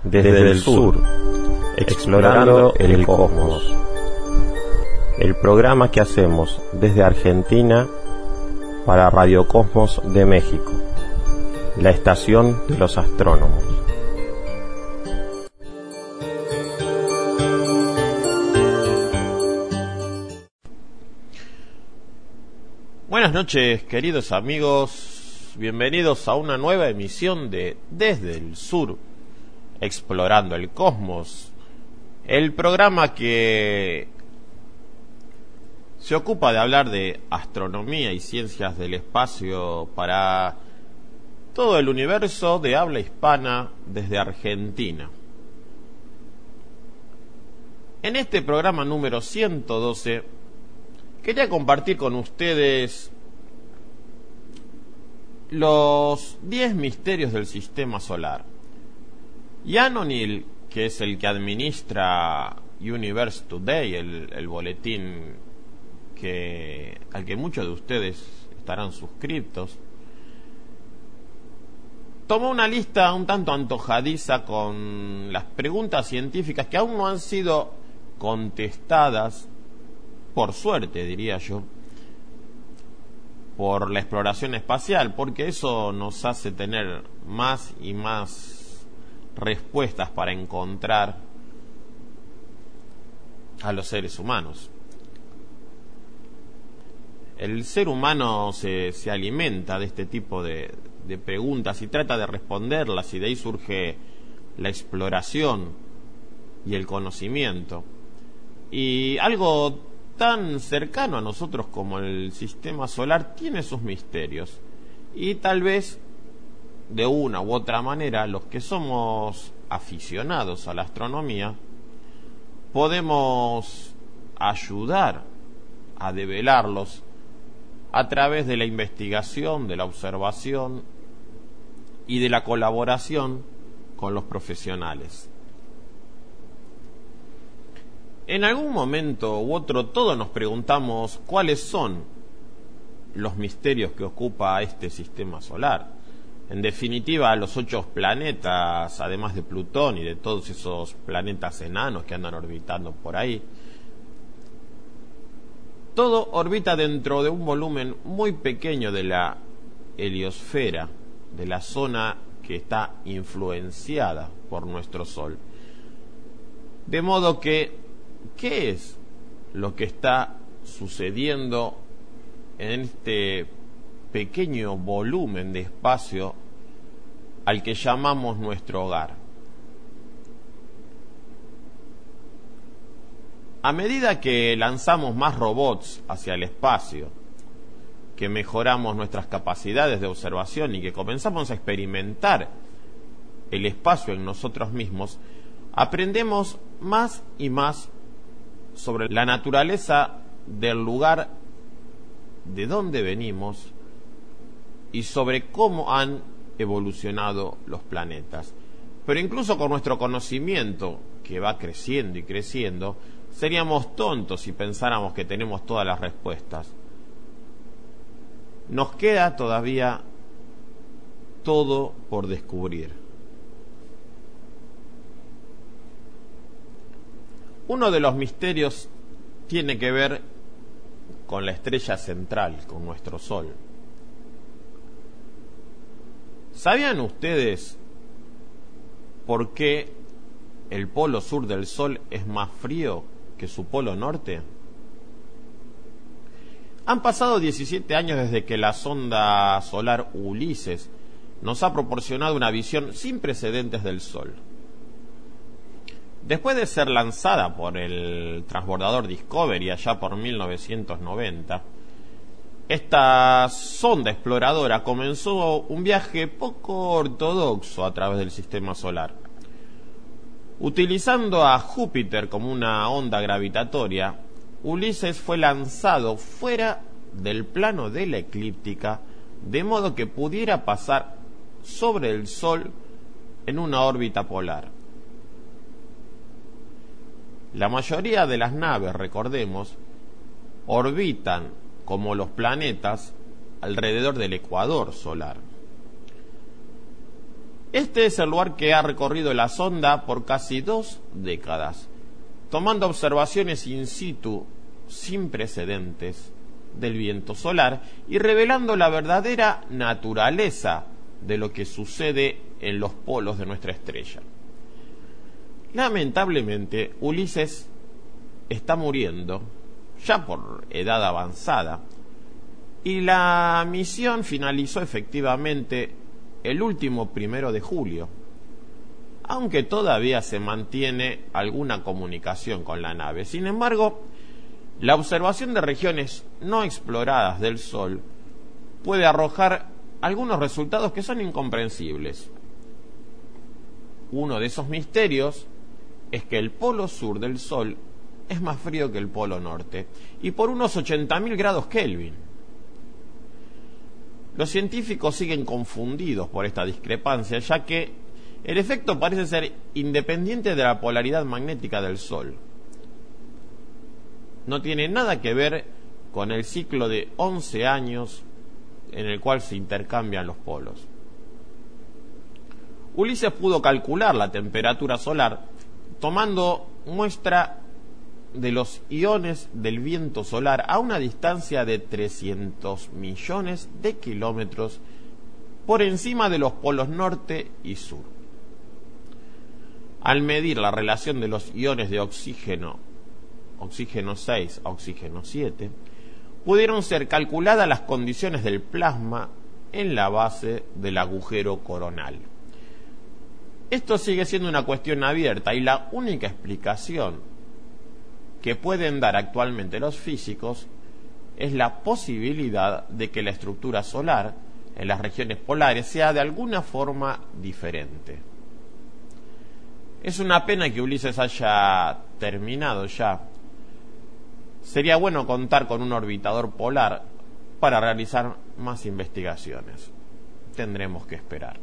Desde el sur, explorando el cosmos. El programa que hacemos desde Argentina para Radio Cosmos de México, la estación de los astrónomos. Buenas noches, queridos amigos, bienvenidos a una nueva emisión de Desde el Sur, explorando el cosmos, el programa que se ocupa de hablar de astronomía y ciencias del espacio para todo el universo de habla hispana desde Argentina. En este programa número 112 quería compartir con ustedes los 10 misterios del sistema solar. Jan O'Neill, que es el que administra Universe Today, el boletín al que muchos de ustedes estarán suscriptos, tomó una lista un tanto antojadiza con las preguntas científicas que aún no han sido contestadas, por suerte diría yo, por la exploración espacial, porque eso nos hace tener más y más respuestas para encontrar a los seres humanos. El ser humano se alimenta de este tipo de preguntas y trata de responderlas, y de ahí surge la exploración y el conocimiento. Y algo tan cercano a nosotros como el sistema solar tiene sus misterios, y tal vez de una u otra manera los que somos aficionados a la astronomía podemos ayudar a develarlos a través de la investigación, de la observación y de la colaboración con los profesionales. En algún momento u otro todos nos preguntamos cuáles son los misterios que ocupa este sistema solar. En definitiva, los 8 planetas, además de Plutón y de todos esos planetas enanos que andan orbitando por ahí, todo orbita dentro de un volumen muy pequeño de la heliosfera, de la zona que está influenciada por nuestro Sol. De modo que, ¿qué es lo que está sucediendo en este pequeño volumen de espacio al que llamamos nuestro hogar? A medida que lanzamos más robots hacia el espacio, que mejoramos nuestras capacidades de observación y que comenzamos a experimentar el espacio en nosotros mismos, aprendemos más y más sobre la naturaleza del lugar de donde venimos y sobre cómo han evolucionado los planetas. Pero incluso con nuestro conocimiento, que va creciendo y creciendo, seríamos tontos si pensáramos que tenemos todas las respuestas. Nos queda todavía todo por descubrir. Uno de los misterios tiene que ver con la estrella central, con nuestro Sol. ¿Sabían ustedes por qué el polo sur del Sol es más frío que su polo norte? Han pasado 17 años desde que la sonda solar Ulises nos ha proporcionado una visión sin precedentes del Sol. Después de ser lanzada por el transbordador Discovery allá por 1990, esta sonda exploradora comenzó un viaje poco ortodoxo a través del sistema solar. Utilizando a Júpiter como una onda gravitatoria, Ulises fue lanzado fuera del plano de la eclíptica, de modo que pudiera pasar sobre el Sol en una órbita polar. La mayoría de las naves, recordemos, orbitan como los planetas alrededor del ecuador solar. Este es el lugar que ha recorrido la sonda por casi 2 décadas, tomando observaciones in situ sin precedentes del viento solar y revelando la verdadera naturaleza de lo que sucede en los polos de nuestra estrella. Lamentablemente, Ulises está muriendo, ya por edad avanzada, y la misión finalizó efectivamente el último 1 de julio, aunque todavía se mantiene alguna comunicación con la nave. Sin embargo, la observación de regiones no exploradas del Sol puede arrojar algunos resultados que son incomprensibles. Uno de esos misterios es que el polo sur del Sol es más frío que el polo norte, y por unos 80.000 grados Kelvin. Los científicos siguen confundidos por esta discrepancia, ya que el efecto parece ser independiente de la polaridad magnética del Sol. No tiene nada que ver con el ciclo de 11 años en el cual se intercambian los polos. Ulises pudo calcular la temperatura solar tomando muestra de los iones del viento solar a una distancia de 300 millones de kilómetros por encima de los polos norte y sur. Al medir la relación de los iones de oxígeno 6 a oxígeno 7, pudieron ser calculadas las condiciones del plasma en la base del agujero coronal. Esto sigue siendo una cuestión abierta y la única explicación que pueden dar actualmente los físicos es la posibilidad de que la estructura solar en las regiones polares sea de alguna forma diferente. Es una pena que Ulises haya terminado ya. Sería bueno contar con un orbitador polar para realizar más investigaciones. Tendremos que esperar.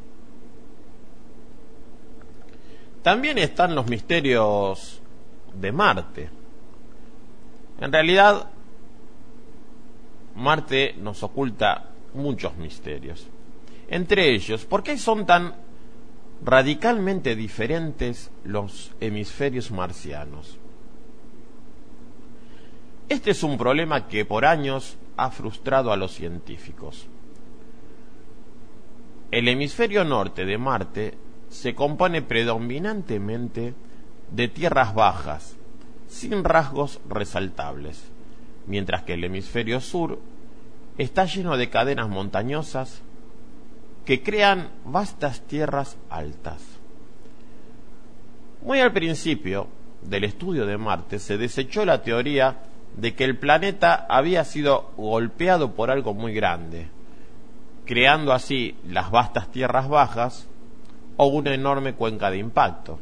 También están los misterios de Marte. En realidad, Marte nos oculta muchos misterios. Entre ellos, ¿por qué son tan radicalmente diferentes los hemisferios marcianos? Este es un problema que por años ha frustrado a los científicos. El hemisferio norte de Marte se compone predominantemente de tierras bajas, sin rasgos resaltables, mientras que el hemisferio sur está lleno de cadenas montañosas que crean vastas tierras altas. Muy al principio del estudio de Marte se desechó la teoría de que el planeta había sido golpeado por algo muy grande, creando así las vastas tierras bajas o una enorme cuenca de impacto.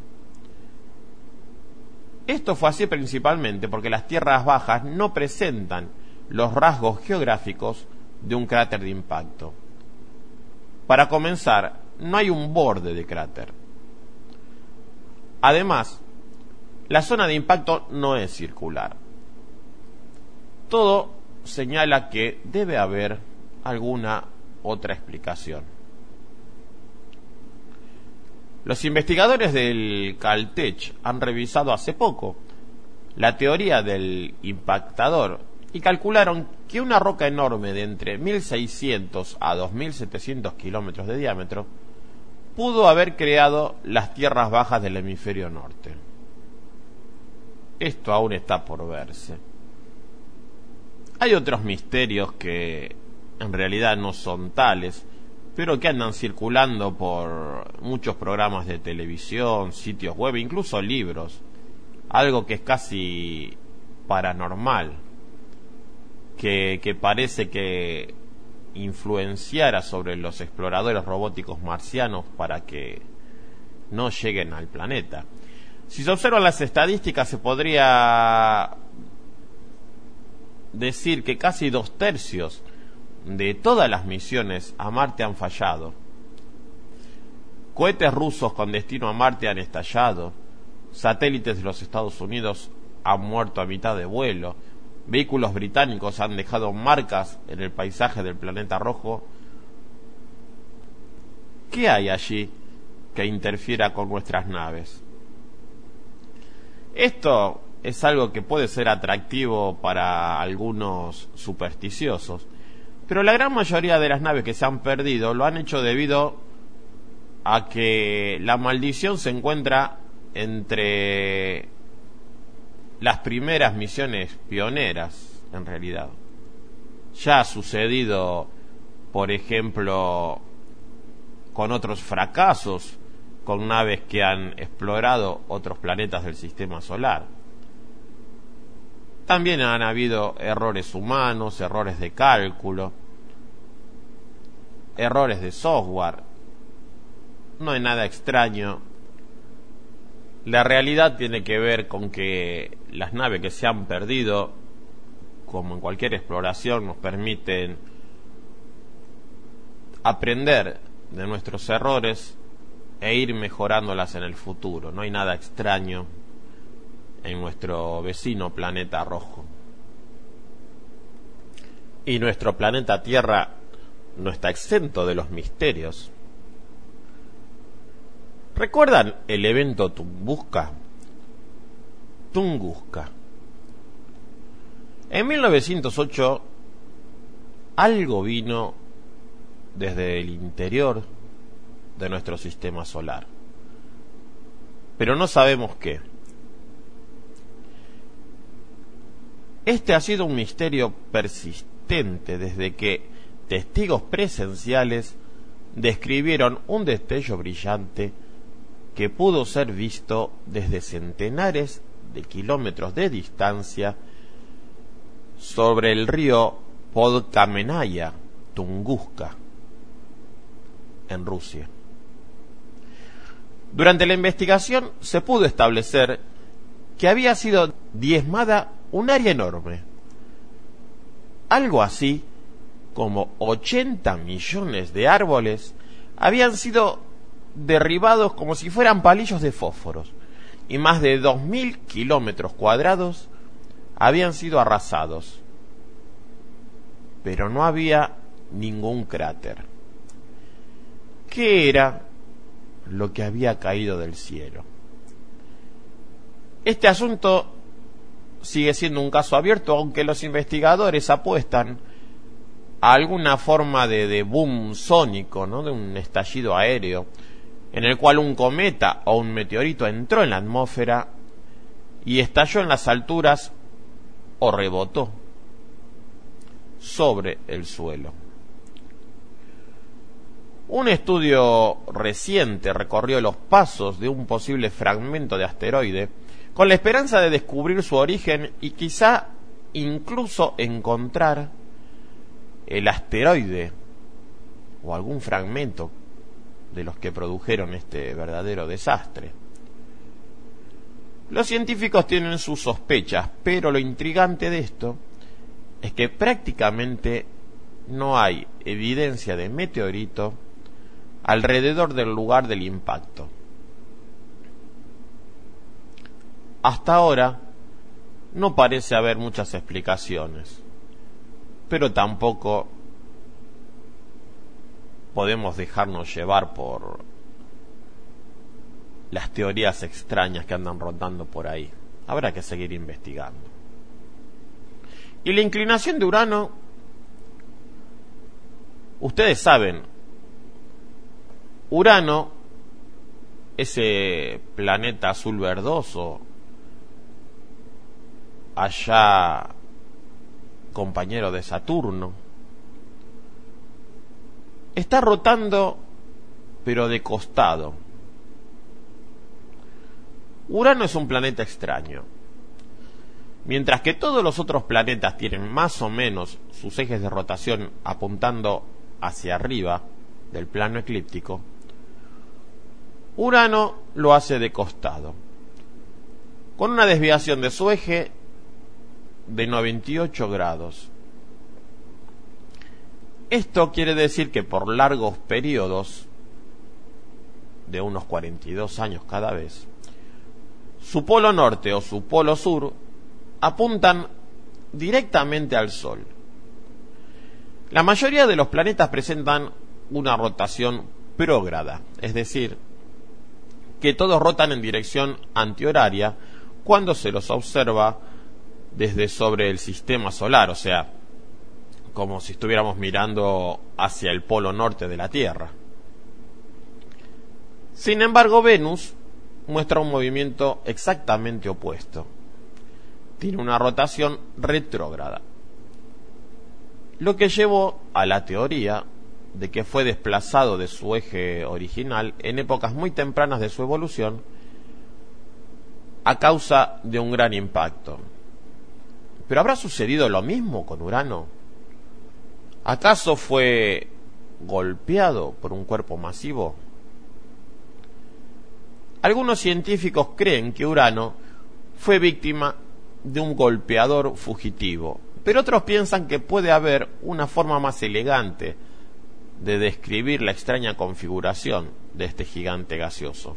Esto fue así principalmente porque las tierras bajas no presentan los rasgos geográficos de un cráter de impacto. Para comenzar, no hay un borde de cráter. Además, la zona de impacto no es circular. Todo señala que debe haber alguna otra explicación. Los investigadores del Caltech han revisado hace poco la teoría del impactador y calcularon que una roca enorme de entre 1.600 a 2.700 kilómetros de diámetro pudo haber creado las tierras bajas del hemisferio norte. Esto aún está por verse. Hay otros misterios que en realidad no son tales, pero que andan circulando por muchos programas de televisión, sitios web, incluso libros. Algo que es casi paranormal, que parece que influenciara sobre los exploradores robóticos marcianos para que no lleguen al planeta. Si se observan las estadísticas, se podría decir que casi 2/3 de todas las misiones a Marte han fallado. Cohetes rusos con destino a Marte han estallado, satélites de los Estados Unidos han muerto a mitad de vuelo, vehículos británicos han dejado marcas en el paisaje del planeta rojo. ¿Qué hay allí que interfiera con nuestras naves. Esto es algo que puede ser atractivo para algunos supersticiosos, pero la gran mayoría de las naves que se han perdido lo han hecho debido a que la maldición se encuentra entre las primeras misiones pioneras, en realidad. Ya ha sucedido, por ejemplo, con otros fracasos, con naves que han explorado otros planetas del sistema solar. También han habido errores humanos, errores de cálculo, errores de software. No hay nada extraño. La realidad tiene que ver con que las naves que se han perdido, como en cualquier exploración, nos permiten aprender de nuestros errores e ir mejorándolas en el futuro. No hay nada extraño en nuestro vecino planeta rojo. Y nuestro planeta Tierra no está exento de los misterios. ¿Recuerdan el evento Tunguska? Tunguska. En 1908, algo vino desde el interior de nuestro sistema solar, pero no sabemos qué. Este ha sido un misterio persistente desde que testigos presenciales describieron un destello brillante que pudo ser visto desde centenares de kilómetros de distancia sobre el río Podkamenaya, Tunguska, en Rusia. Durante la investigación se pudo establecer que había sido diezmada un área enorme, algo así como 80 millones de árboles habían sido derribados como si fueran palillos de fósforos, y más de 2000 kilómetros cuadrados habían sido arrasados, pero no había ningún cráter. ¿Qué era lo que había caído del cielo? Este asunto sigue siendo un caso abierto, aunque los investigadores apuestan a alguna forma de boom sónico, ¿no? De un estallido aéreo, en el cual un cometa o un meteorito entró en la atmósfera y estalló en las alturas o rebotó sobre el suelo. Un estudio reciente recorrió los pasos de un posible fragmento de asteroide con la esperanza de descubrir su origen y quizá incluso encontrar el asteroide o algún fragmento de los que produjeron este verdadero desastre. Los científicos tienen sus sospechas, pero lo intrigante de esto es que prácticamente no hay evidencia de meteorito alrededor del lugar del impacto. Hasta ahora no parece haber muchas explicaciones, pero tampoco podemos dejarnos llevar por las teorías extrañas que andan rondando por ahí. Habrá que seguir investigando. Y la inclinación de Urano, ustedes saben, Urano, ese planeta azul verdoso, allá compañero de Saturno, está rotando pero de costado. Urano es un planeta extraño. Mientras que todos los otros planetas tienen más o menos sus ejes de rotación apuntando hacia arriba del plano eclíptico, Urano lo hace de costado, con una desviación de su eje de 98 grados. Esto quiere decir que por largos periodos, de unos 42 años cada vez, su polo norte o su polo sur apuntan directamente al Sol. La mayoría de los planetas presentan una rotación prógrada, es decir, que todos rotan en dirección antihoraria cuando se los observa desde sobre el sistema solar, o sea, como si estuviéramos mirando hacia el polo norte de la Tierra. Sin embargo, Venus muestra un movimiento exactamente opuesto. Tiene una rotación retrógrada, lo que llevó a la teoría de que fue desplazado de su eje original en épocas muy tempranas de su evolución a causa de un gran impacto. ¿Pero habrá sucedido lo mismo con Urano? ¿Acaso fue golpeado por un cuerpo masivo? Algunos científicos creen que Urano fue víctima de un golpeador fugitivo, pero otros piensan que puede haber una forma más elegante de describir la extraña configuración de este gigante gaseoso.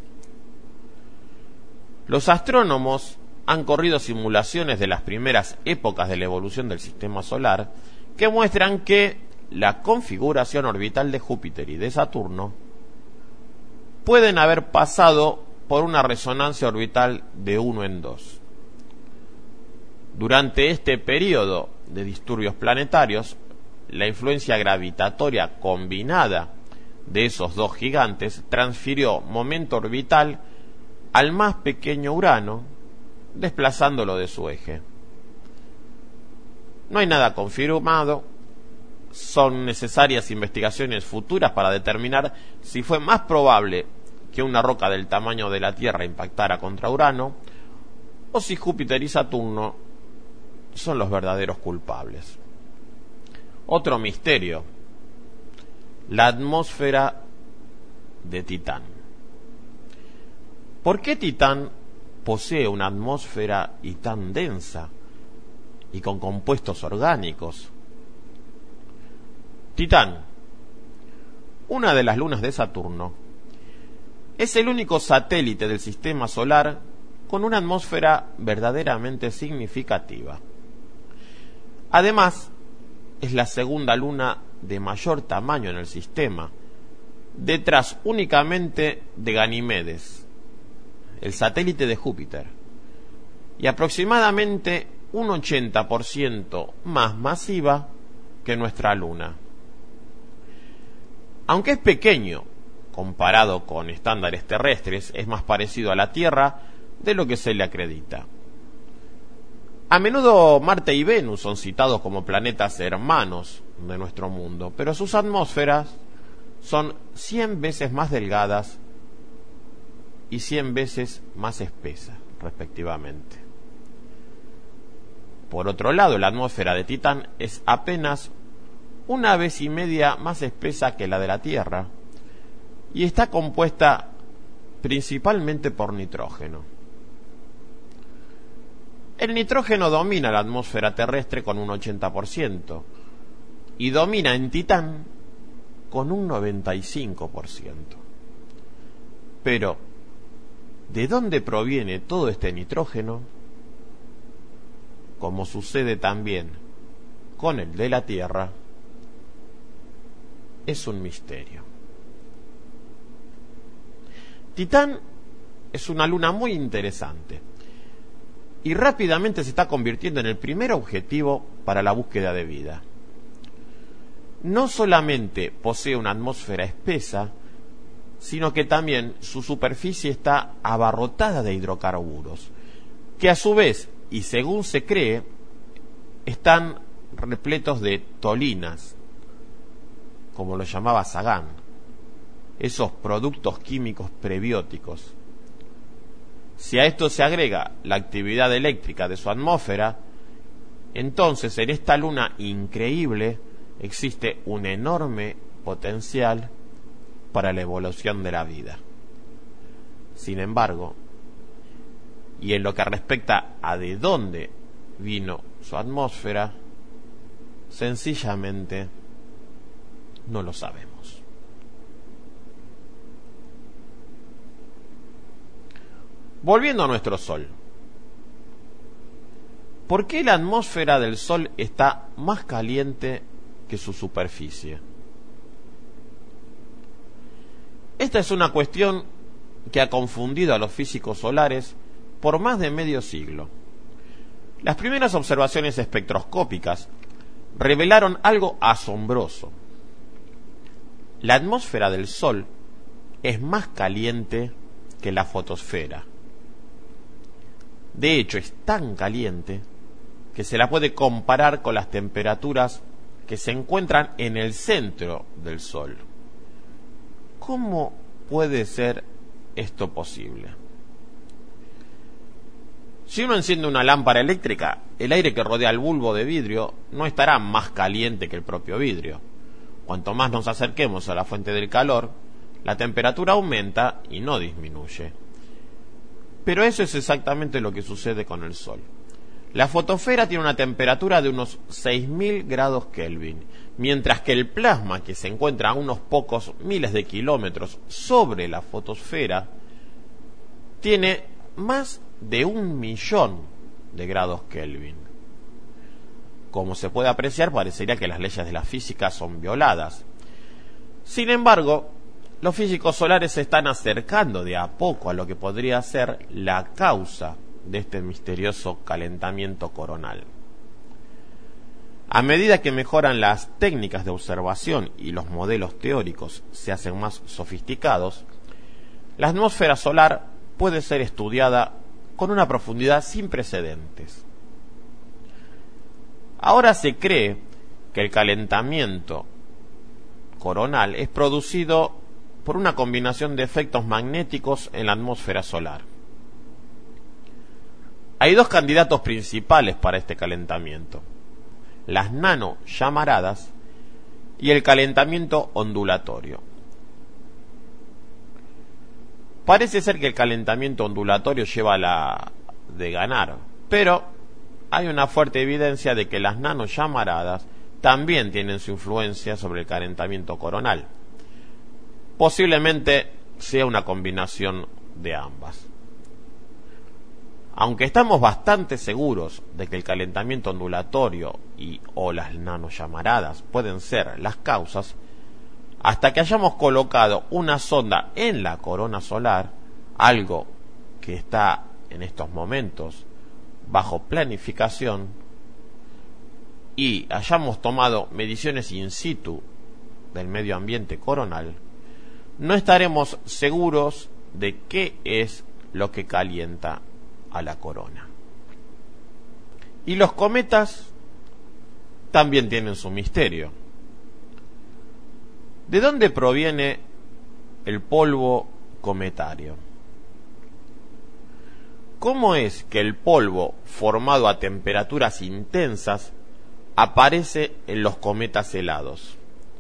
Los astrónomos han corrido simulaciones de las primeras épocas de la evolución del sistema solar que muestran que la configuración orbital de Júpiter y de Saturno pueden haber pasado por una resonancia orbital de 1 en 2. Durante este periodo de disturbios planetarios, la influencia gravitatoria combinada de esos dos gigantes transfirió momento orbital al más pequeño Urano, desplazándolo de su eje. No hay nada confirmado, son necesarias investigaciones futuras para determinar si fue más probable que una roca del tamaño de la Tierra impactara contra Urano, o si Júpiter y Saturno son los verdaderos culpables. Otro misterio: la atmósfera de Titán. ¿Por qué Titán posee una atmósfera y tan densa y con compuestos orgánicos? Titán, una de las lunas de Saturno, es el único satélite del sistema solar con una atmósfera verdaderamente significativa. Además, es la segunda luna de mayor tamaño en el sistema, detrás únicamente de Ganímedes, el satélite de Júpiter, y aproximadamente un 80% más masiva que nuestra luna. Aunque es pequeño comparado con estándares terrestres, es más parecido a la Tierra de lo que se le acredita. A menudo Marte y Venus son citados como planetas hermanos de nuestro mundo, pero sus atmósferas son 100 veces más delgadas y 100 veces más espesas, respectivamente. Por otro lado, la atmósfera de Titán es apenas 1,5 veces más espesa que la de la Tierra y está compuesta principalmente por nitrógeno. El nitrógeno domina la atmósfera terrestre con un 80% y domina en Titán con un 95%. Pero, ¿de dónde proviene todo este nitrógeno? Como sucede también con el de la Tierra, es un misterio. Titán es una luna muy interesante y rápidamente se está convirtiendo en el primer objetivo para la búsqueda de vida. No solamente posee una atmósfera espesa, sino que también su superficie está abarrotada de hidrocarburos, que a su vez, y según se cree, están repletos de tolinas, como lo llamaba Sagan, esos productos químicos prebióticos. Si a esto se agrega la actividad eléctrica de su atmósfera, entonces en esta luna increíble existe un enorme potencial para la evolución de la vida. Sin embargo, y en lo que respecta a de dónde vino su atmósfera, sencillamente no lo sabemos. Volviendo a nuestro Sol, ¿por qué la atmósfera del Sol está más caliente que su superficie? Esta es una cuestión que ha confundido a los físicos solares por más de medio siglo. Las primeras observaciones espectroscópicas revelaron algo asombroso. La atmósfera del Sol es más caliente que la fotosfera. De hecho, es tan caliente que se la puede comparar con las temperaturas que se encuentran en el centro del Sol. ¿Cómo puede ser esto posible? Si uno enciende una lámpara eléctrica, el aire que rodea el bulbo de vidrio no estará más caliente que el propio vidrio. Cuanto más nos acerquemos a la fuente del calor, la temperatura aumenta y no disminuye. Pero eso es exactamente lo que sucede con el Sol. La fotosfera tiene una temperatura de unos 6.000 grados Kelvin, mientras que el plasma, que se encuentra a unos pocos miles de kilómetros sobre la fotosfera, tiene más de 1.000.000 de grados Kelvin. Como se puede apreciar, parecería que las leyes de la física son violadas. Sin embargo, los físicos solares se están acercando de a poco a lo que podría ser la causa de este misterioso calentamiento coronal. A medida que mejoran las técnicas de observación y los modelos teóricos se hacen más sofisticados, la atmósfera solar puede ser estudiada con una profundidad sin precedentes. Ahora se cree que el calentamiento coronal es producido por una combinación de efectos magnéticos en la atmósfera solar. Hay dos candidatos principales para este calentamiento: las nanollamaradas y el calentamiento ondulatorio. Parece ser que el calentamiento ondulatorio lleva la de ganar, pero hay una fuerte evidencia de que las nanollamaradas también tienen su influencia sobre el calentamiento coronal. Posiblemente sea una combinación de ambas. Aunque estamos bastante seguros de que el calentamiento ondulatorio o las nanollamaradas pueden ser las causas, hasta que hayamos colocado una sonda en la corona solar, algo que está en estos momentos bajo planificación, y hayamos tomado mediciones in situ del medio ambiente coronal, no estaremos seguros de qué es lo que calienta a la corona. Y los cometas también tienen su misterio. ¿De dónde proviene el polvo cometario? ¿Cómo es que el polvo formado a temperaturas intensas aparece en los cometas helados?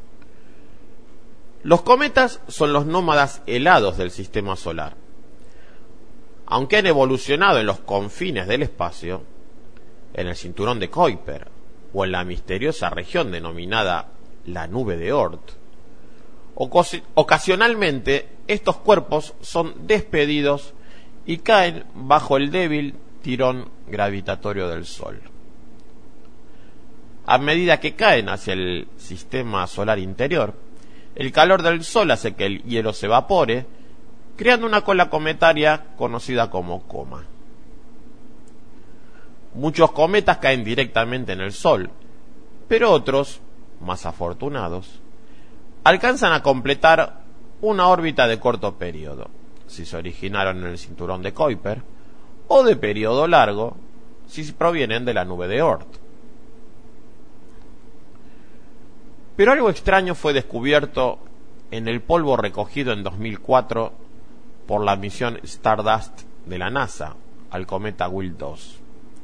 Los cometas son los nómadas helados del sistema solar. Aunque han evolucionado en los confines del espacio, en el cinturón de Kuiper o en la misteriosa región denominada la nube de Oort, ocasionalmente estos cuerpos son despedidos y caen bajo el débil tirón gravitatorio del Sol. A medida que caen hacia el sistema solar interior, el calor del Sol hace que el hielo se evapore, creando una cola cometaria conocida como coma. Muchos cometas caen directamente en el Sol, pero otros, más afortunados, alcanzan a completar una órbita de corto periodo, si se originaron en el cinturón de Kuiper, o de periodo largo, si provienen de la nube de Oort. Pero algo extraño fue descubierto en el polvo recogido en 2004 por la misión Stardust de la NASA al cometa Wild 2.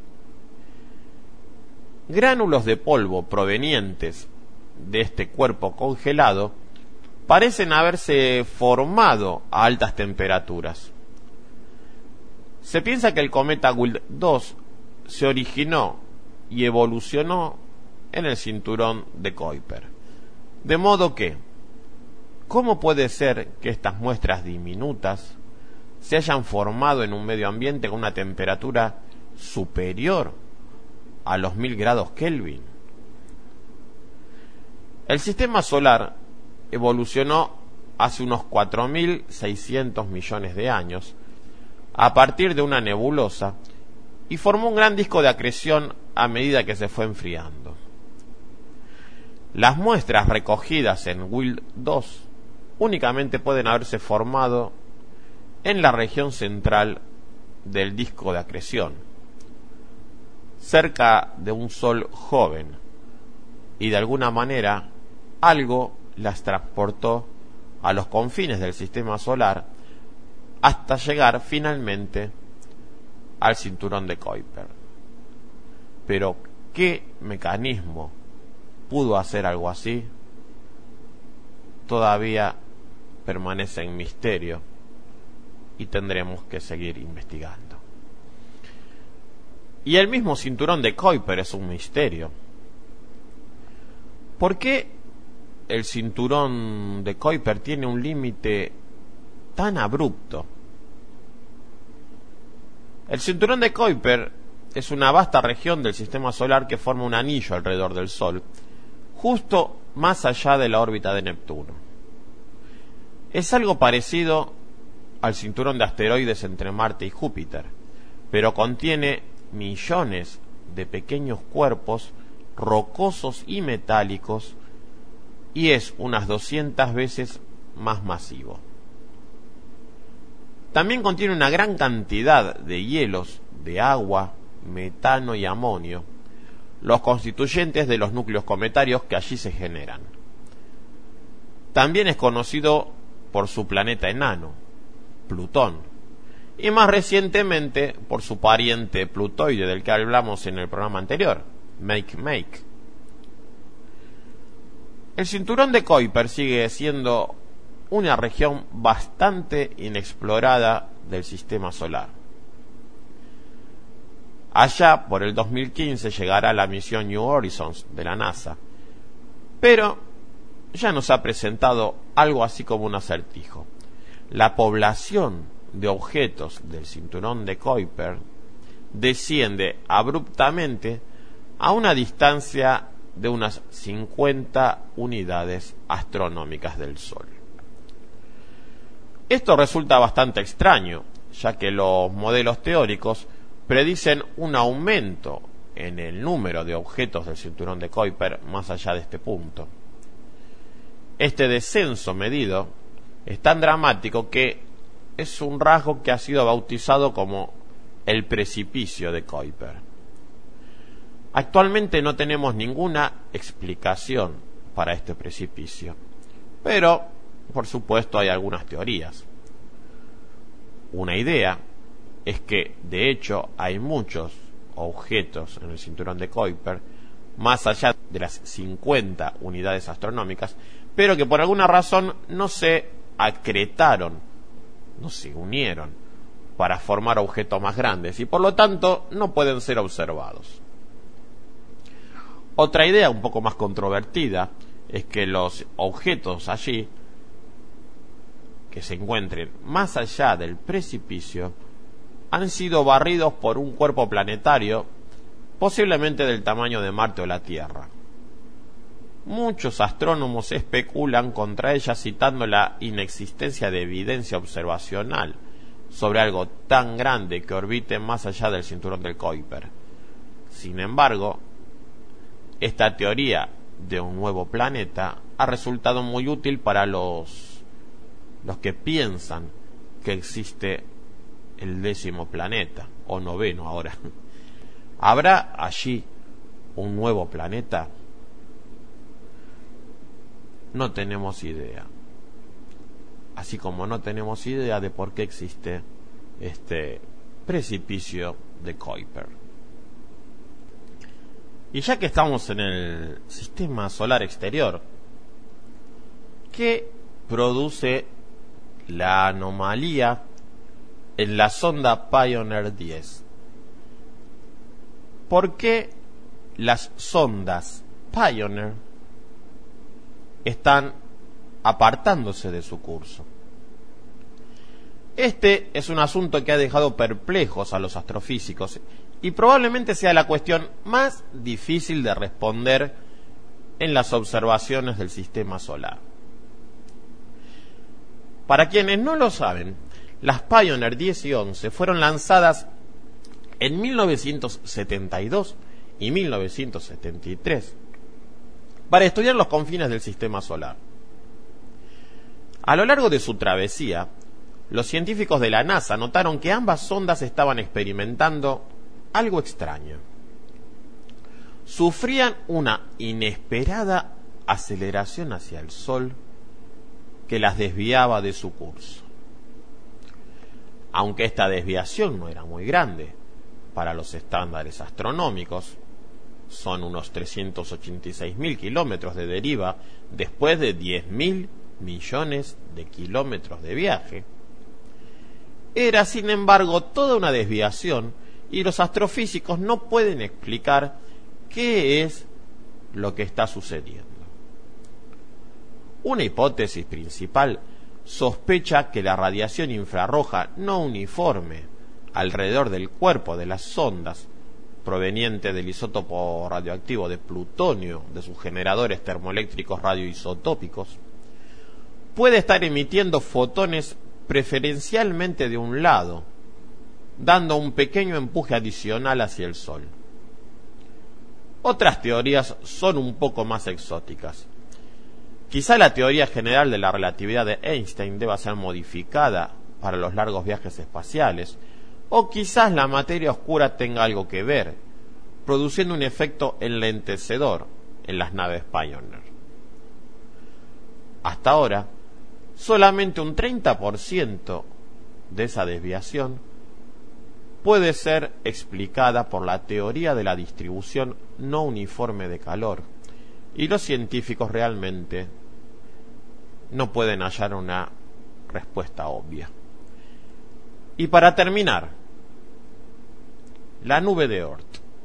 Gránulos de polvo provenientes de este cuerpo congelado parecen haberse formado a altas temperaturas. Se piensa que el cometa Wild 2 se originó y evolucionó en el cinturón de Kuiper. De modo que, ¿cómo puede ser que estas muestras diminutas se hayan formado en un medio ambiente con una temperatura superior a los 1000 grados Kelvin? El sistema solar evolucionó hace unos 4.600 millones de años, a partir de una nebulosa, y formó un gran disco de acreción a medida que se fue enfriando. Las muestras recogidas en Wild 2 únicamente pueden haberse formado en la región central del disco de acreción, cerca de un sol joven, y de alguna manera algo las transportó a los confines del sistema solar hasta llegar finalmente al cinturón de Kuiper. Pero ¿qué mecanismo pudo hacer algo así? Todavía permanece en misterio y tendremos que seguir investigando. Y el mismo cinturón de Kuiper es un misterio. ¿Por qué el cinturón de Kuiper tiene un límite tan abrupto? El cinturón de Kuiper es una vasta región del sistema solar que forma un anillo alrededor del Sol, justo más allá de la órbita de Neptuno. Es algo parecido al cinturón de asteroides entre Marte y Júpiter, pero contiene millones de pequeños cuerpos rocosos y metálicos y es unas 200 veces más masivo. También contiene una gran cantidad de hielos, de agua, metano y amonio, los constituyentes de los núcleos cometarios que allí se generan. También es conocido por su planeta enano, Plutón, y más recientemente por su pariente plutoide del que hablamos en el programa anterior, Makemake. El cinturón de Kuiper sigue siendo una región bastante inexplorada del sistema solar. Allá por el 2015 llegará la misión New Horizons de la NASA, pero ya nos ha presentado algo así como un acertijo. La población de objetos del cinturón de Kuiper desciende abruptamente a una distancia de unas 50 unidades astronómicas del Sol. Esto resulta bastante extraño, ya que los modelos teóricos predicen un aumento en el número de objetos del cinturón de Kuiper más allá de este punto. Este descenso medido es tan dramático que es un rasgo que ha sido bautizado como el precipicio de Kuiper. Actualmente no tenemos ninguna explicación para este precipicio, pero por supuesto hay algunas teorías. Una idea es que de hecho hay muchos objetos en el cinturón de Kuiper más allá de las 50 unidades astronómicas, pero que por alguna razón no se acretaron, no se unieron para formar objetos más grandes y por lo tanto no pueden ser observados. Otra idea un poco más controvertida es que los objetos allí que se encuentren más allá del precipicio han sido barridos por un cuerpo planetario posiblemente del tamaño de Marte o la Tierra. Muchos astrónomos especulan contra ella citando la inexistencia de evidencia observacional sobre algo tan grande que orbite más allá del cinturón del Kuiper. Sin embargo, esta teoría de un nuevo planeta ha resultado muy útil para los que piensan que existe el 10º planeta, o 9º ahora. ¿Habrá allí un nuevo planeta? No tenemos idea. Así como no tenemos idea de por qué existe este precipicio de Kuiper. Y ya que estamos en el sistema solar exterior, ¿qué produce la anomalía en la sonda Pioneer 10? ¿Por qué las sondas Pioneer están apartándose de su curso? Este es un asunto que ha dejado perplejos a los astrofísicos y probablemente sea la cuestión más difícil de responder en las observaciones del sistema solar. Para quienes no lo saben, las Pioneer 10 y 11 fueron lanzadas en 1972 y 1973 para estudiar los confines del sistema solar. A lo largo de su travesía, los científicos de la NASA notaron que ambas sondas estaban experimentando algo extraño. Sufrían una inesperada aceleración hacia el Sol que las desviaba de su curso. Aunque esta desviación no era muy grande para los estándares astronómicos, son unos 386.000 kilómetros de deriva después de 10.000 millones de kilómetros de viaje. Era, sin embargo, toda una desviación y los astrofísicos no pueden explicar qué es lo que está sucediendo. Una hipótesis principal sospecha que la radiación infrarroja no uniforme alrededor del cuerpo de las sondas, proveniente del isótopo radioactivo de plutonio de sus generadores termoeléctricos radioisotópicos, puede estar emitiendo fotones preferencialmente de un lado, dando un pequeño empuje adicional hacia el Sol. Otras teorías son un poco más exóticas. Quizá la teoría general de la relatividad de Einstein deba ser modificada para los largos viajes espaciales, o quizás la materia oscura tenga algo que ver, produciendo un efecto enlentecedor en las naves Pioneer. Hasta ahora, solamente un 30% de esa desviación puede ser explicada por la teoría de la distribución no uniforme de calor, y los científicos realmente no pueden hallar una respuesta obvia. Y para terminar, la nube de Oort.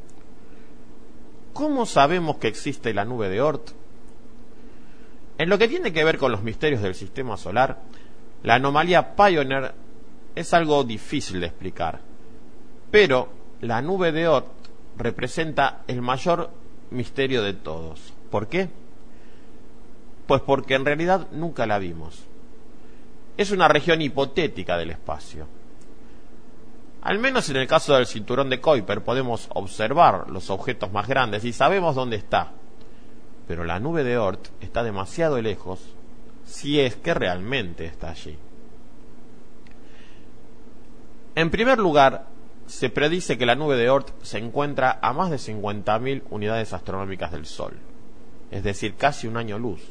¿Cómo sabemos que existe la nube de Oort? En lo que tiene que ver con los misterios del sistema solar, la anomalía Pioneer es algo difícil de explicar, pero la nube de Oort representa el mayor misterio de todos. ¿Por qué? Pues porque en realidad nunca la vimos. Es una región hipotética del espacio. Al menos en el caso del cinturón de Kuiper podemos observar los objetos más grandes y sabemos dónde está. Pero la nube de Oort está demasiado lejos, si es que realmente está allí. En primer lugar, se predice que la nube de Oort se encuentra a más de 50.000 unidades astronómicas del Sol, es decir, casi un año luz.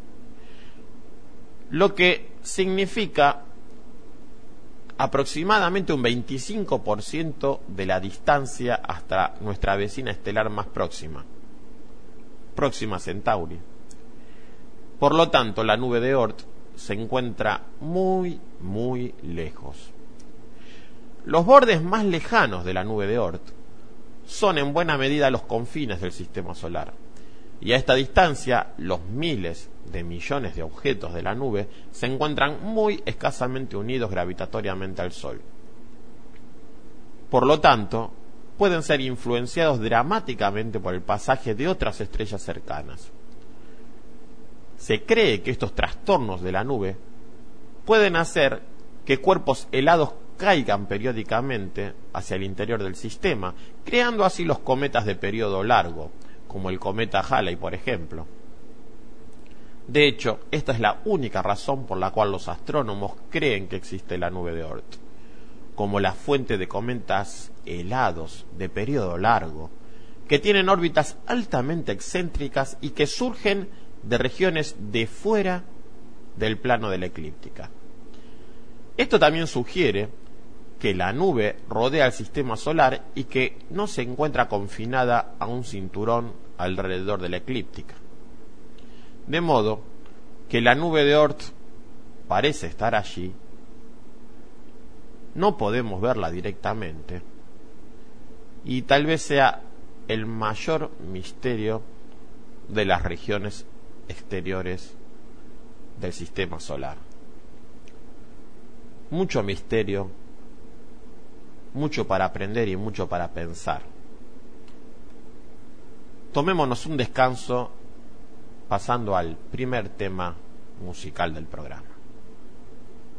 Lo que significa aproximadamente un 25% de la distancia hasta nuestra vecina estelar más próxima, Próxima Centauri. Por lo tanto, la nube de Oort se encuentra muy, muy lejos. Los bordes más lejanos de la nube de Oort son en buena medida los confines del sistema solar, y a esta distancia los miles de millones de objetos de la nube se encuentran muy escasamente unidos gravitatoriamente al Sol. Por lo tanto, pueden ser influenciados dramáticamente por el pasaje de otras estrellas cercanas. Se cree que estos trastornos de la nube pueden hacer que cuerpos helados caigan periódicamente hacia el interior del sistema, creando así los cometas de periodo largo, como el cometa Halley, por ejemplo. De hecho, esta es la única razón por la cual los astrónomos creen que existe la nube de Oort, como la fuente de cometas helados de periodo largo, que tienen órbitas altamente excéntricas y que surgen de regiones de fuera del plano de la eclíptica. Esto también sugiere que la nube rodea el sistema solar y que no se encuentra confinada a un cinturón alrededor de la eclíptica. De modo que la nube de Oort parece estar allí, no podemos verla directamente, y tal vez sea el mayor misterio de las regiones exteriores del sistema solar. Mucho misterio, mucho para aprender y mucho para pensar. Tomémonos un descanso pasando al primer tema musical del programa.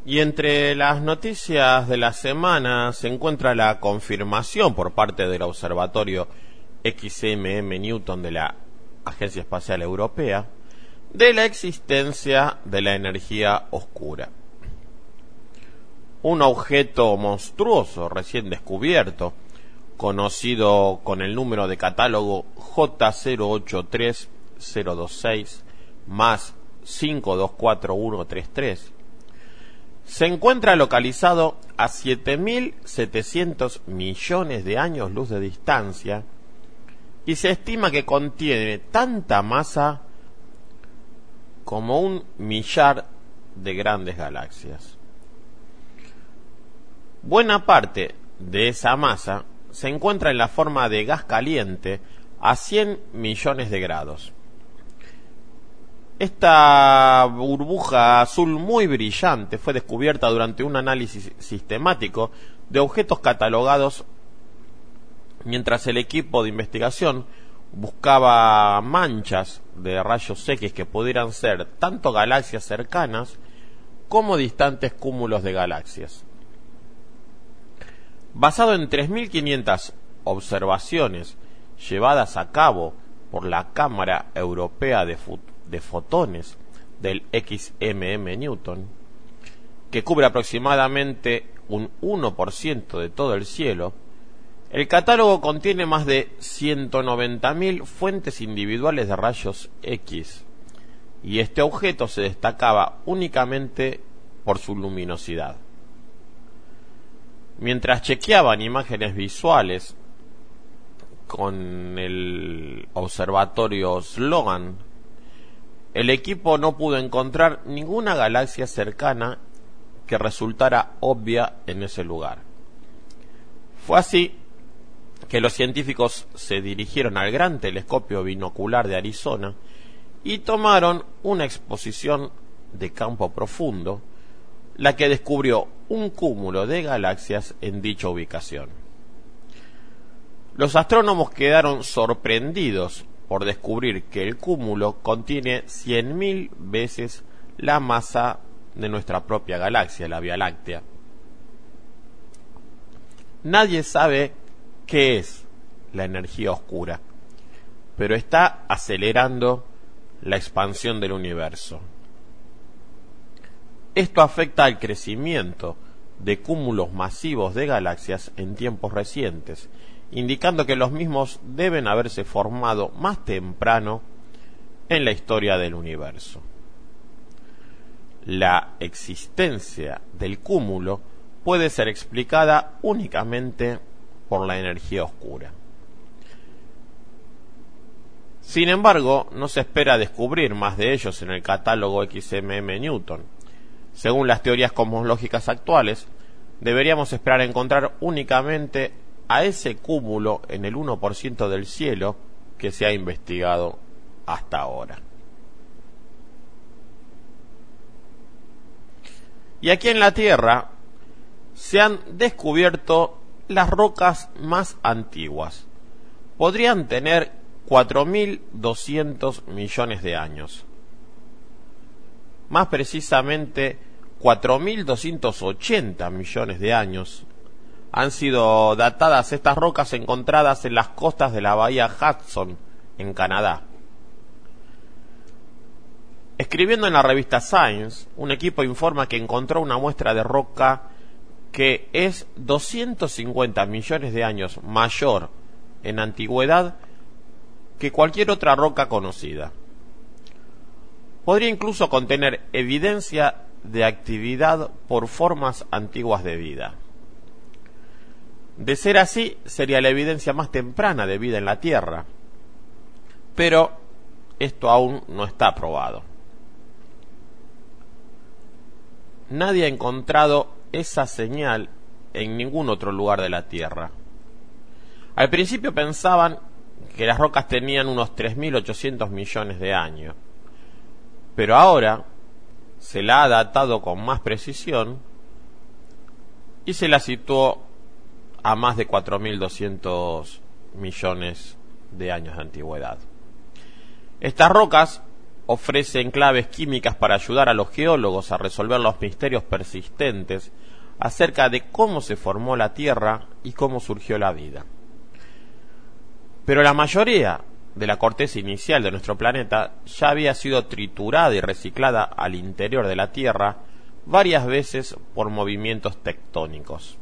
Y entre las noticias de la semana se encuentra la confirmación por parte del Observatorio XMM Newton de la Agencia Espacial Europea de la existencia de la energía oscura. Un objeto monstruoso recién descubierto, conocido con el número de catálogo J083026 más 524133, se encuentra localizado a 7.700 millones de años luz de distancia y se estima que contiene tanta masa como 1 millar de grandes galaxias. Buena parte de esa masa se encuentra en la forma de gas caliente a 100 millones de grados. Esta burbuja azul muy brillante fue descubierta durante un análisis sistemático de objetos catalogados mientras el equipo de investigación buscaba manchas de rayos X que pudieran ser tanto galaxias cercanas como distantes cúmulos de galaxias. Basado en 3.500 observaciones llevadas a cabo por la Cámara Europea de Fotones del XMM Newton, que cubre aproximadamente un 1% de todo el cielo, el catálogo contiene más de 190.000 fuentes individuales de rayos X, y este objeto se destacaba únicamente por su luminosidad. Mientras chequeaban imágenes visuales con el observatorio Sloan, el equipo no pudo encontrar ninguna galaxia cercana que resultara obvia en ese lugar. Fue así que los científicos se dirigieron al Gran Telescopio Binocular de Arizona y tomaron una exposición de campo profundo, la que descubrió un cúmulo de galaxias en dicha ubicación. Los astrónomos quedaron sorprendidos por descubrir que el cúmulo contiene 100.000 veces la masa de nuestra propia galaxia, la Vía Láctea. Nadie sabe qué es la energía oscura, pero está acelerando la expansión del universo. Esto afecta al crecimiento de cúmulos masivos de galaxias en tiempos recientes, indicando que los mismos deben haberse formado más temprano en la historia del universo. La existencia del cúmulo puede ser explicada únicamente por la energía oscura. Sin embargo, no se espera descubrir más de ellos en el catálogo XMM Newton. Según las teorías cosmológicas actuales, deberíamos esperar encontrar únicamente a ese cúmulo en el 1% del cielo que se ha investigado hasta ahora. Y aquí en la Tierra se han descubierto las rocas más antiguas. Podrían tener 4.200 millones de años. Más precisamente, 4.280 millones de años han sido datadas estas rocas encontradas en las costas de la bahía Hudson, en Canadá. Escribiendo en la revista Science, un equipo informa que encontró una muestra de roca que es 250 millones de años mayor en antigüedad que cualquier otra roca conocida. Podría incluso contener evidencia de actividad por formas antiguas de vida. De ser así, sería la evidencia más temprana de vida en la Tierra, pero esto aún no está probado. Nadie ha encontrado esa señal en ningún otro lugar de la Tierra. Al principio pensaban que las rocas tenían unos 3.800 millones de años, pero ahora se la ha datado con más precisión y se la situó a más de 4.200 millones de años de antigüedad. Estas rocas ofrecen claves químicas para ayudar a los geólogos a resolver los misterios persistentes acerca de cómo se formó la Tierra y cómo surgió la vida. Pero la mayoría de la corteza inicial de nuestro planeta ya había sido triturada y reciclada al interior de la Tierra varias veces por movimientos tectónicos.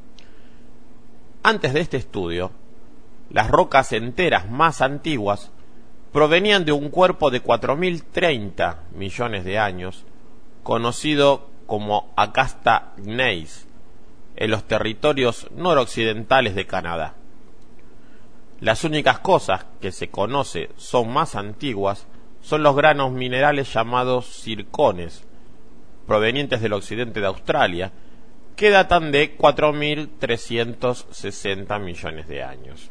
Antes de este estudio, las rocas enteras más antiguas provenían de un cuerpo de 4.030 millones de años, conocido como Acasta Gneiss, en los territorios noroccidentales de Canadá. Las únicas cosas que se conoce son más antiguas son los granos minerales llamados zircones, provenientes del occidente de Australia, que datan de 4.360 millones de años.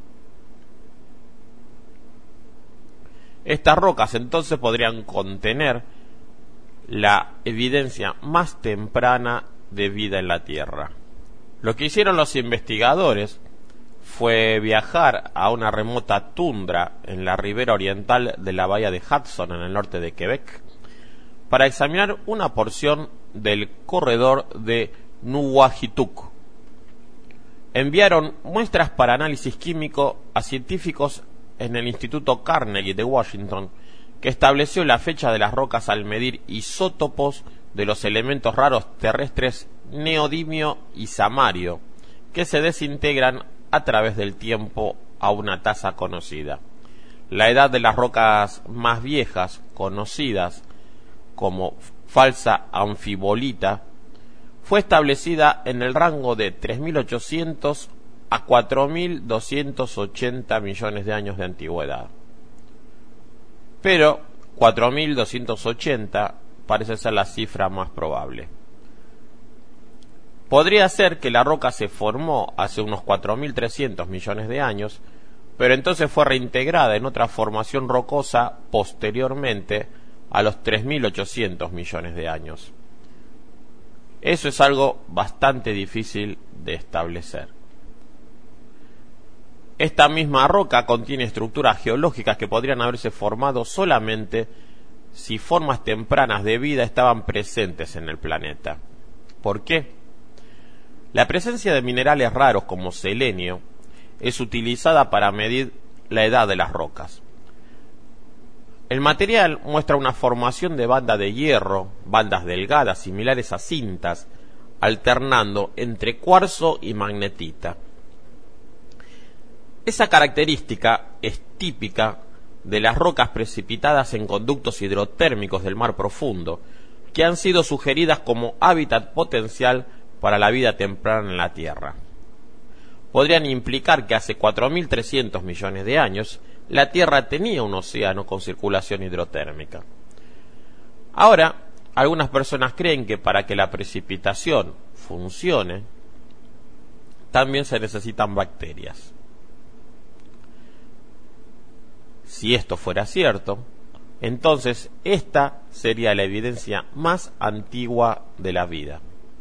Estas rocas entonces podrían contener la evidencia más temprana de vida en la Tierra. Lo que hicieron los investigadores fue viajar a una remota tundra en la ribera oriental de la bahía de Hudson, en el norte de Quebec, para examinar una porción del corredor de Nuwajituk. Enviaron muestras para análisis químico a científicos en el Instituto Carnegie de Washington, que estableció la fecha de las rocas al medir isótopos de los elementos raros terrestres neodimio y samario, que se desintegran a través del tiempo a una tasa conocida. La edad de las rocas más viejas, conocidas como falsa anfibolita, fue establecida en el rango de 3.800 a 4.280 millones de años de antigüedad. Pero 4.280 parece ser la cifra más probable. Podría ser que la roca se formó hace unos 4.300 millones de años, pero entonces fue reintegrada en otra formación rocosa posteriormente a los 3.800 millones de años. Eso es algo bastante difícil de establecer. Esta misma roca contiene estructuras geológicas que podrían haberse formado solamente si formas tempranas de vida estaban presentes en el planeta. ¿Por qué? La presencia de minerales raros como selenio es utilizada para medir la edad de las rocas. El material muestra una formación de banda de hierro, bandas delgadas similares a cintas, alternando entre cuarzo y magnetita. Esa característica es típica de las rocas precipitadas en conductos hidrotérmicos del mar profundo, que han sido sugeridas como hábitat potencial para la vida temprana en la Tierra. Podrían implicar que hace 4.300 millones de años la Tierra tenía un océano con circulación hidrotérmica. Ahora, algunas personas creen que para que la precipitación funcione, también se necesitan bacterias. Si esto fuera cierto, entonces esta sería la evidencia más antigua de la vida.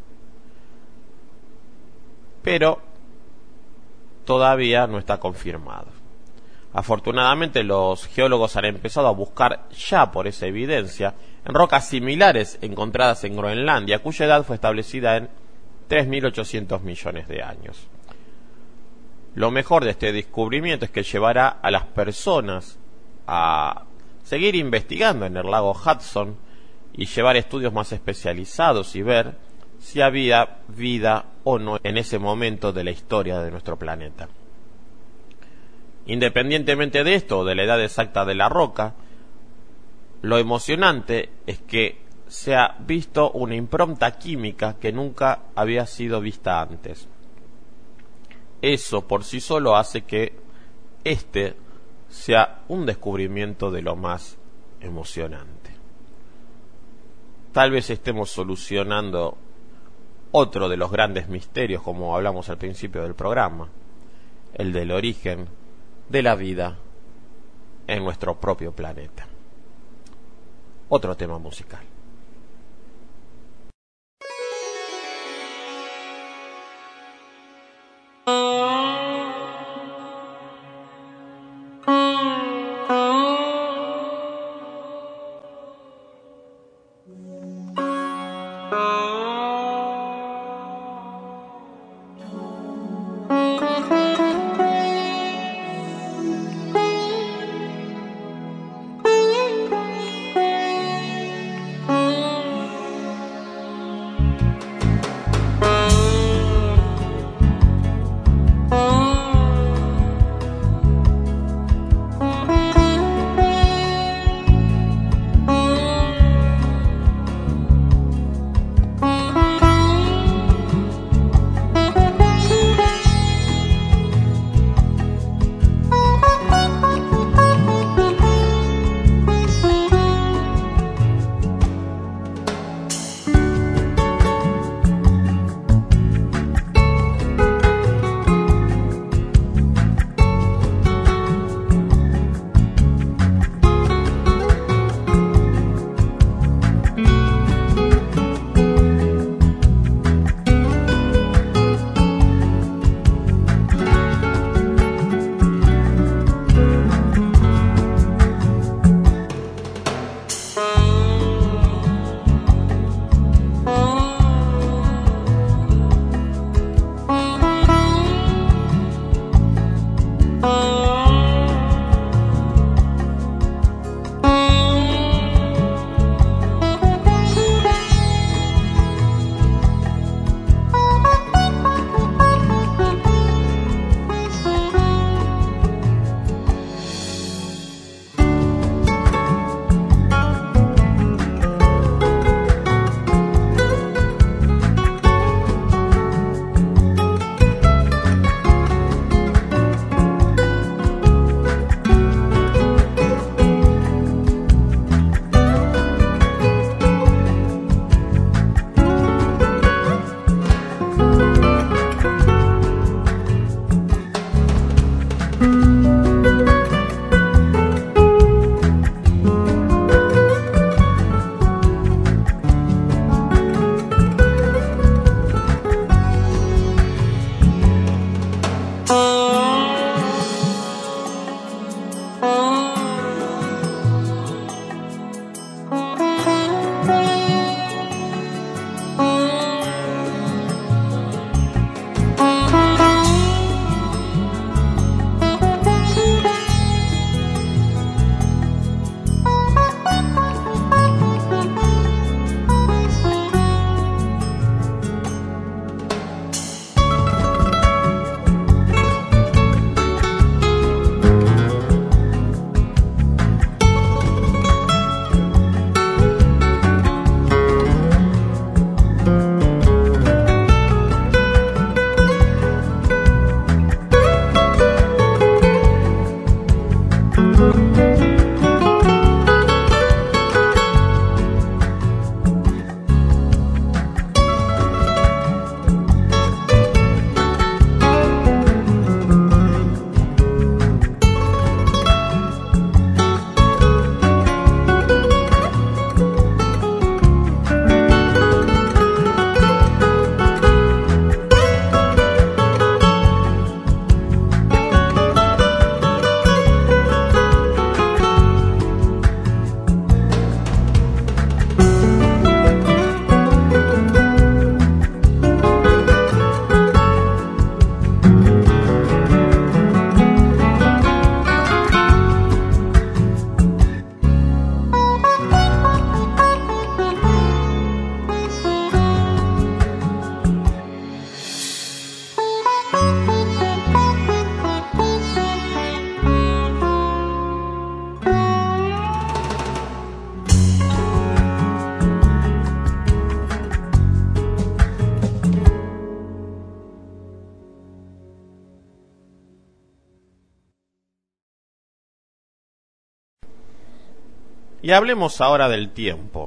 Pero todavía no está confirmado. Afortunadamente los geólogos han empezado a buscar ya por esa evidencia en rocas similares encontradas en Groenlandia, cuya edad fue establecida en 3.800 millones de años. Lo mejor de este descubrimiento es que llevará a las personas a seguir investigando en el lago Hudson y llevar estudios más especializados y ver si había vida o no en ese momento de la historia de nuestro planeta. Independientemente de esto, de la edad exacta de la roca, lo emocionante es que se ha visto una impronta química que nunca había sido vista antes. Eso por sí solo hace que este sea un descubrimiento de lo más emocionante. Tal vez estemos solucionando otro de los grandes misterios, como hablamos al principio del programa, el del origen de la vida en nuestro propio planeta. Otro tema musical. Y hablemos ahora del tiempo,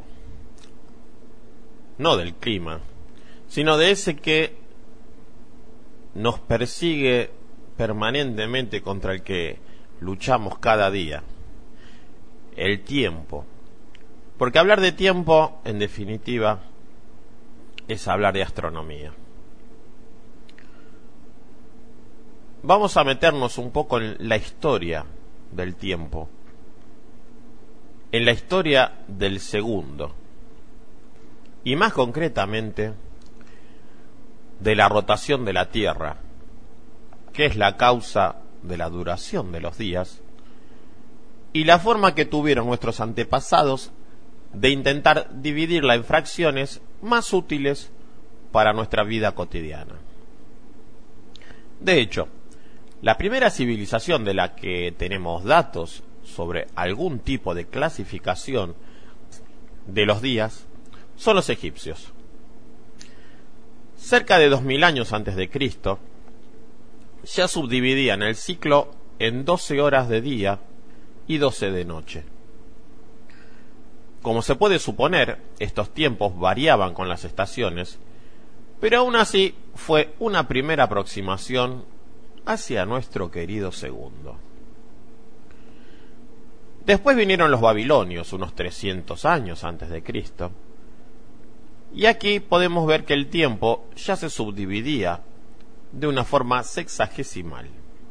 no del clima, sino de ese que nos persigue permanentemente, contra el que luchamos cada día, el tiempo. Porque hablar de tiempo, en definitiva, es hablar de astronomía. Vamos a meternos un poco en la historia del tiempo, en la historia del segundo. y más concretamente de la rotación de la Tierra, que es la causa de la duración de los días, y la forma que tuvieron nuestros antepasados de intentar dividirla en fracciones más útiles para nuestra vida cotidiana. De hecho, la primera civilización de la que tenemos datos sobre algún tipo de clasificación de los días son los egipcios. Cerca de 2000 años antes de Cristo, ya subdividían el ciclo en 12 horas de día y 12 de noche. Como se puede suponer, estos tiempos variaban con las estaciones, pero aún así fue una primera aproximación hacia nuestro querido segundo. Después vinieron los babilonios, unos 300 años antes de Cristo, y aquí podemos ver que el tiempo ya se subdividía de una forma sexagesimal.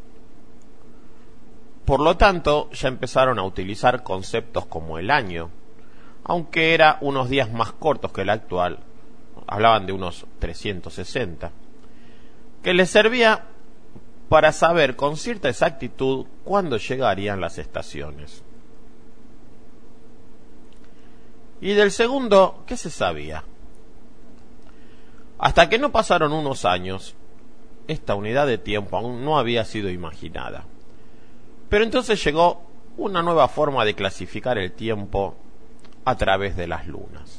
Por lo tanto, ya empezaron a utilizar conceptos como el año, aunque era unos días más cortos que el actual, hablaban de unos 360, que les servía para saber con cierta exactitud cuándo llegarían las estaciones. Y del segundo, ¿qué se sabía? Hasta que no pasaron unos años, esta unidad de tiempo aún no había sido imaginada. Pero entonces llegó una nueva forma de clasificar el tiempo a través de las lunas.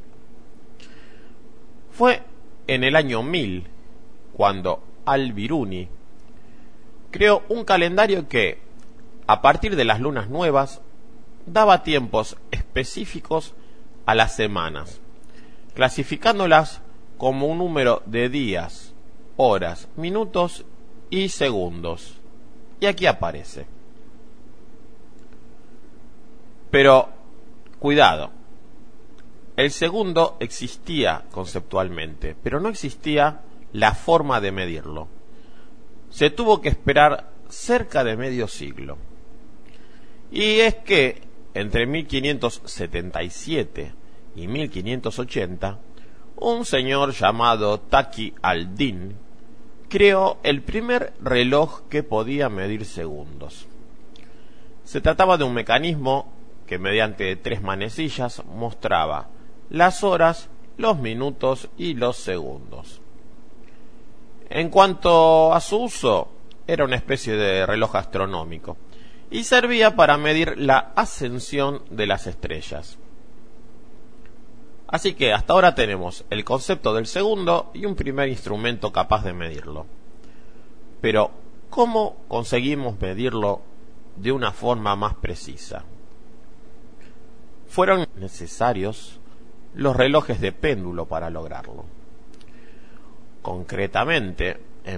Fue en el año 1000 cuando Al-Biruni creó un calendario que, a partir de las lunas nuevas, daba tiempos específicos a las semanas, clasificándolas como un número de días, horas, minutos y segundos. Y aquí aparece. Pero, cuidado, el segundo existía conceptualmente, pero no existía la forma de medirlo. Se tuvo que esperar cerca de medio siglo. Y es que entre 1577 y 1580, un señor llamado Taqi al-Din creó el primer reloj que podía medir segundos. Se trataba de un mecanismo que mediante 3 manecillas mostraba las horas, los minutos y los segundos. En cuanto a su uso, era una especie de reloj astronómico y servía para medir la ascensión de las estrellas. Así que hasta ahora tenemos el concepto del segundo y un primer instrumento capaz de medirlo. Pero, ¿cómo conseguimos medirlo de una forma más precisa? Fueron necesarios los relojes de péndulo para lograrlo. Concretamente, en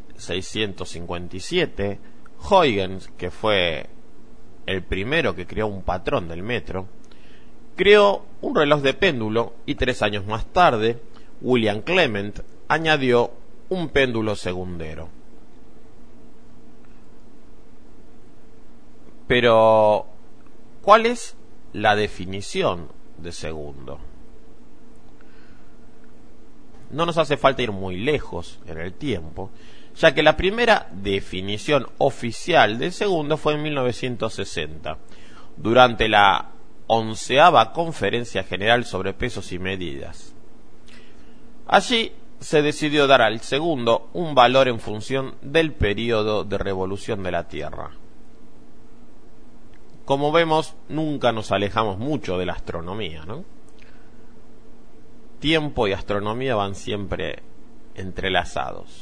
1657, Huygens, que fue el primero que creó un patrón del metro, creó un reloj de péndulo y 3 años más tarde, William Clement añadió un péndulo segundero. Pero, ¿cuál es la definición de segundo? No nos hace falta ir muy lejos en el tiempo, ya que la primera definición oficial de segundo fue en 1960, durante la 11ª Conferencia General sobre Pesos y Medidas. Allí se decidió dar al segundo un valor en función del período de revolución de la Tierra. Como vemos, nunca nos alejamos mucho de la astronomía, ¿no? Tiempo y astronomía van siempre entrelazados.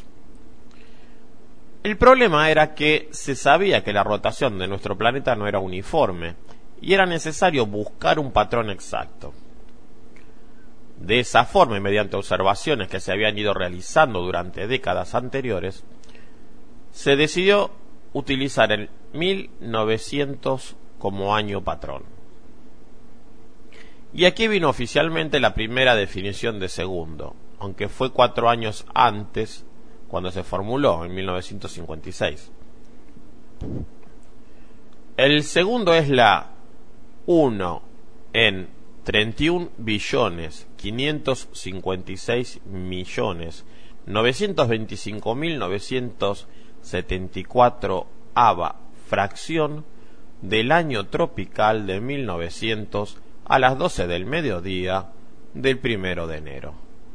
El problema era que se sabía que la rotación de nuestro planeta no era uniforme y era necesario buscar un patrón exacto. De esa forma, y mediante observaciones que se habían ido realizando durante décadas anteriores, se decidió utilizar el 1900 como año patrón. Y aquí vino oficialmente la primera definición de segundo, aunque fue 4 años antes, cuando se formuló, en 1956. El segundo es la 1 en 31.556.925.974 ava fracción del año tropical de 1900 a las 12 del mediodía del 1 de enero.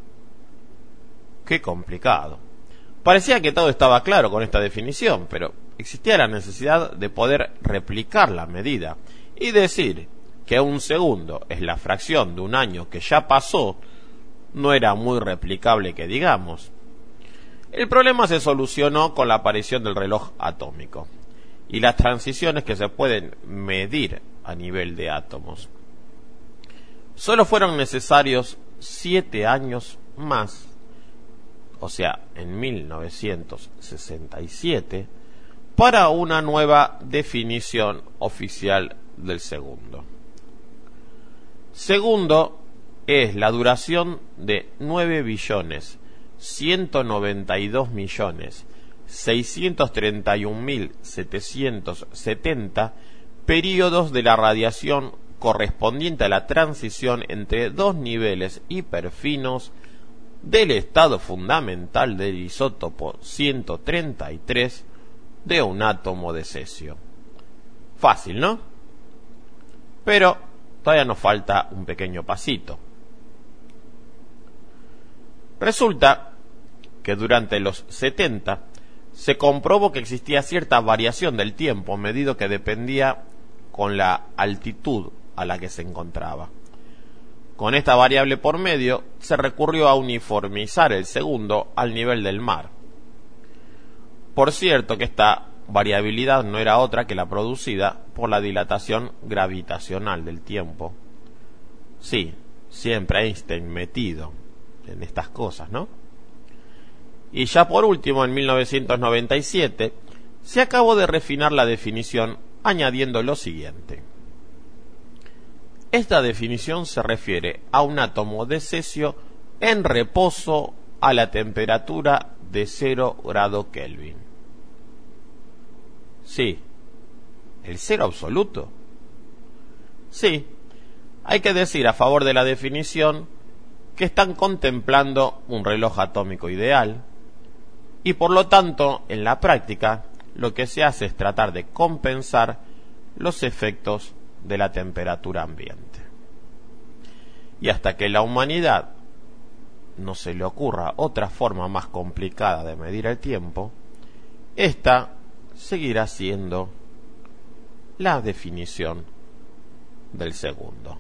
Qué complicado. Parecía que todo estaba claro con esta definición, pero existía la necesidad de poder replicar la medida y decir que un segundo es la fracción de un año que ya pasó. No era muy replicable que digamos. El problema se solucionó con la aparición del reloj atómico y las transiciones que se pueden medir a nivel de átomos. Solo fueron necesarios 7 años más, o sea, en 1967, para una nueva definición oficial del segundo. Segundo es la duración de 9.192.631.770 periodos de la radiación correspondiente a la transición entre dos niveles hiperfinos del estado fundamental del isótopo 133 de un átomo de cesio. Fácil, ¿no? Pero todavía nos falta un pequeño pasito. Resulta que durante los 70 se comprobó que existía cierta variación del tiempo medido que dependía con la altitud a la que se encontraba. Con esta variable por medio se recurrió a uniformizar el segundo al nivel del mar. Por cierto que esta variabilidad no era otra que la producida por la dilatación gravitacional del tiempo. Sí, siempre Einstein metido en estas cosas, ¿no? Y ya por último, en 1997, se acabó de refinar la definición añadiendo lo siguiente. Esta definición se refiere a un átomo de cesio en reposo a la temperatura de 0 grado Kelvin. Sí, ¿el cero absoluto? Sí, hay que decir a favor de la definición que están contemplando un reloj atómico ideal y por lo tanto en la práctica lo que se hace es tratar de compensar los efectos de la temperatura ambiente. Y hasta que la humanidad no se le ocurra otra forma más complicada de medir el tiempo, esta seguirá siendo la definición del segundo.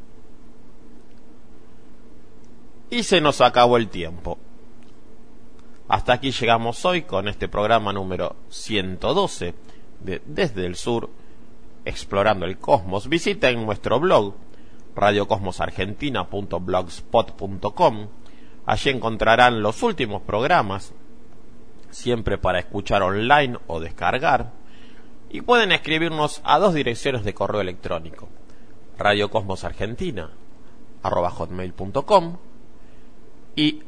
Y se nos acabó el tiempo. Hasta aquí llegamos hoy con este programa número 112 de Desde el Sur, explorando el cosmos. Visiten nuestro blog radiocosmosargentina.blogspot.com. Allí encontrarán los últimos programas, siempre para escuchar online o descargar, y pueden escribirnos a dos direcciones de correo electrónico: radiocosmosargentina@hotmail.com y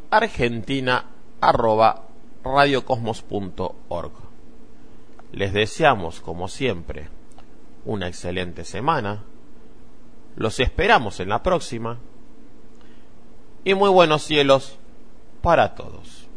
argentina@radiocosmos.org. Les deseamos, como siempre, una excelente semana. Los esperamos en la próxima y muy buenos cielos para todos.